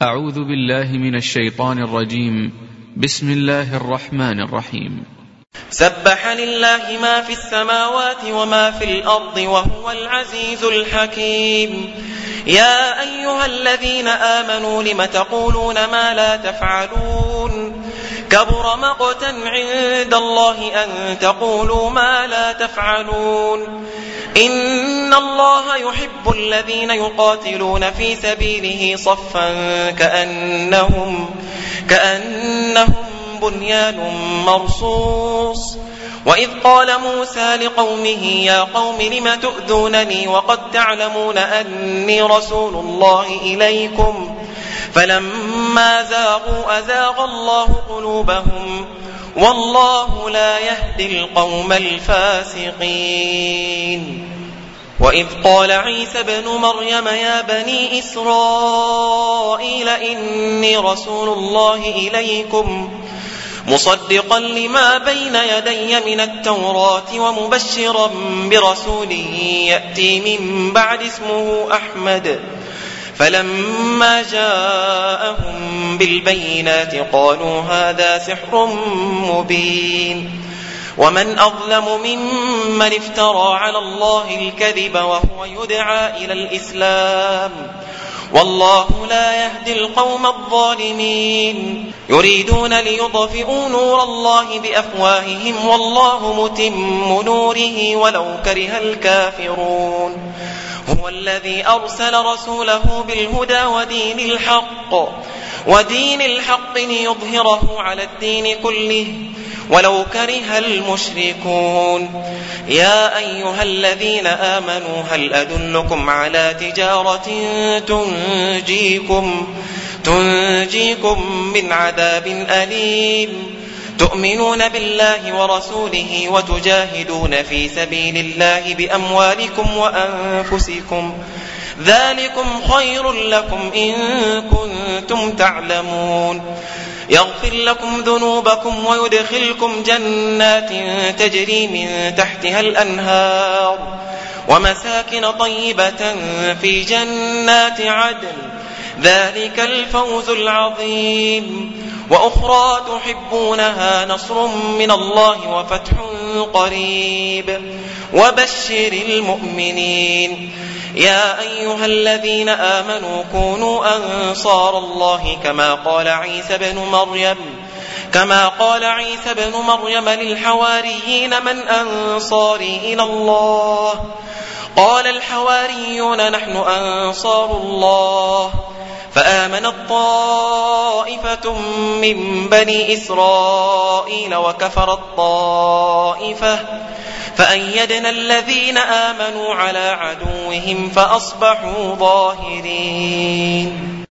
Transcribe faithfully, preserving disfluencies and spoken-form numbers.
أعوذ بالله من الشيطان الرجيم. بسم الله الرحمن الرحيم. سبح لله ما في السماوات وما في الأرض وهو العزيز الحكيم. يا أيها الذين آمنوا لم تقولون ما لا تفعلون كبر مقتا عند الله أن تقولوا ما لا تفعلون. إن الله يحب الذين يقاتلون في سبيله صفا كأنهم, كأنهم بنيان مرصوص. وإذ قال موسى لقومه يا قوم لم تؤذونني وقد تعلمون أني رسول الله إليكم فلما زاغوا أزاغ الله قلوبهم والله لا يهدي القوم الفاسقين. وإذ قال عيسى بن مريم يا بني إسرائيل إني رسول الله إليكم مصدقا لما بين يدي من التوراة ومبشرا برسول يأتي من بعد اسمه أحمد. فلما جاءهم بالبينات قالوا هذا سحر مبين. ومن أظلم ممن افترى على الله الكذب وهو يدعى إلى الإسلام والله لا يهدي القوم الظالمين. يريدون ليطفئوا نور الله بأفواههم والله متم نوره ولو كره الكافرون. هو الذي أرسل رسوله بالهدى ودين الحق ودين الحق ليظهره على الدين كله ولو كره المشركون. يا أيها الذين آمنوا هل أدلكم على تجارة تنجيكم, تنجيكم من عذاب أليم تؤمنون بالله ورسوله وتجاهدون في سبيل الله بأموالكم وأنفسكم ذلكم خير لكم إن كنتم تعلمون. يغفر لكم ذنوبكم ويدخلكم جنات تجري من تحتها الأنهار ومساكن طيبة في جنات عدن ذلك الفوز العظيم. وأخرى تحبونها نصر من الله وفتح قريب وبشر المؤمنين. يا أيها الذين آمنوا كونوا أنصار الله كما قال عيسى بن مريم كما قال عيسى بن مريم للحواريين من أنصاري إلى الله قال الحواريون نحن أنصار الله. فآمنت طائفة من بني إسرائيل وكفرت طائفة فأيدنا الذين آمنوا على عدوهم فأصبحوا ظاهرين.